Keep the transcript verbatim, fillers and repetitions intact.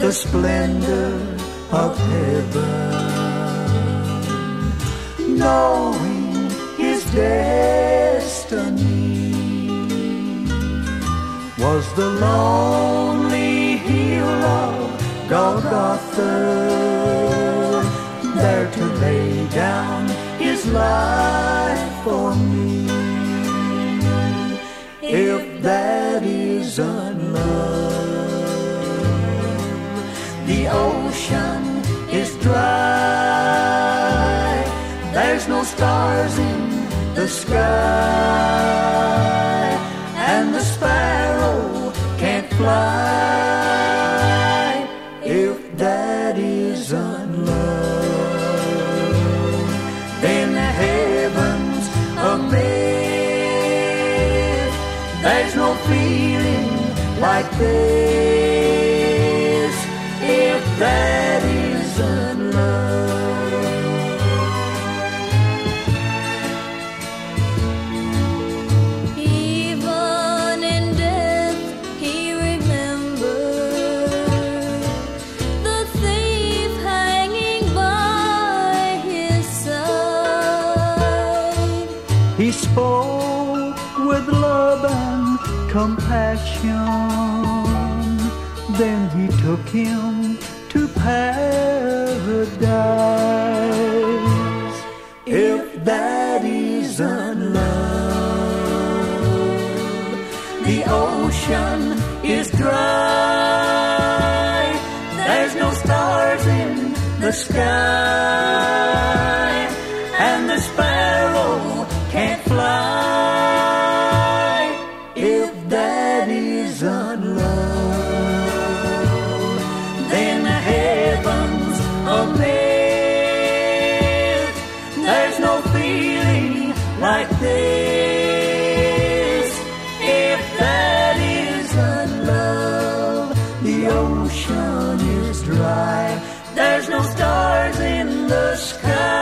the splendor of heaven, knowing his destiny was the lonely hill of Golgotha, there to lay down his life for me. If that isn't love, the ocean is dry, there's no stars in the sky, and the sparrow can't fly. If that isn't love, then the heavens above, there's no feeling like this. If that isn't love, even in death he remembered the thief hanging by his side. he spoke with love and compassion, then he took him to paradise. If that isn't love, the ocean is dry, there's no stars in the sky, and the sparrow can't fly. If that isn't love, then the heavens above, there's no feeling like this. If that isn't love, the ocean is dry, there's no stars in the sky,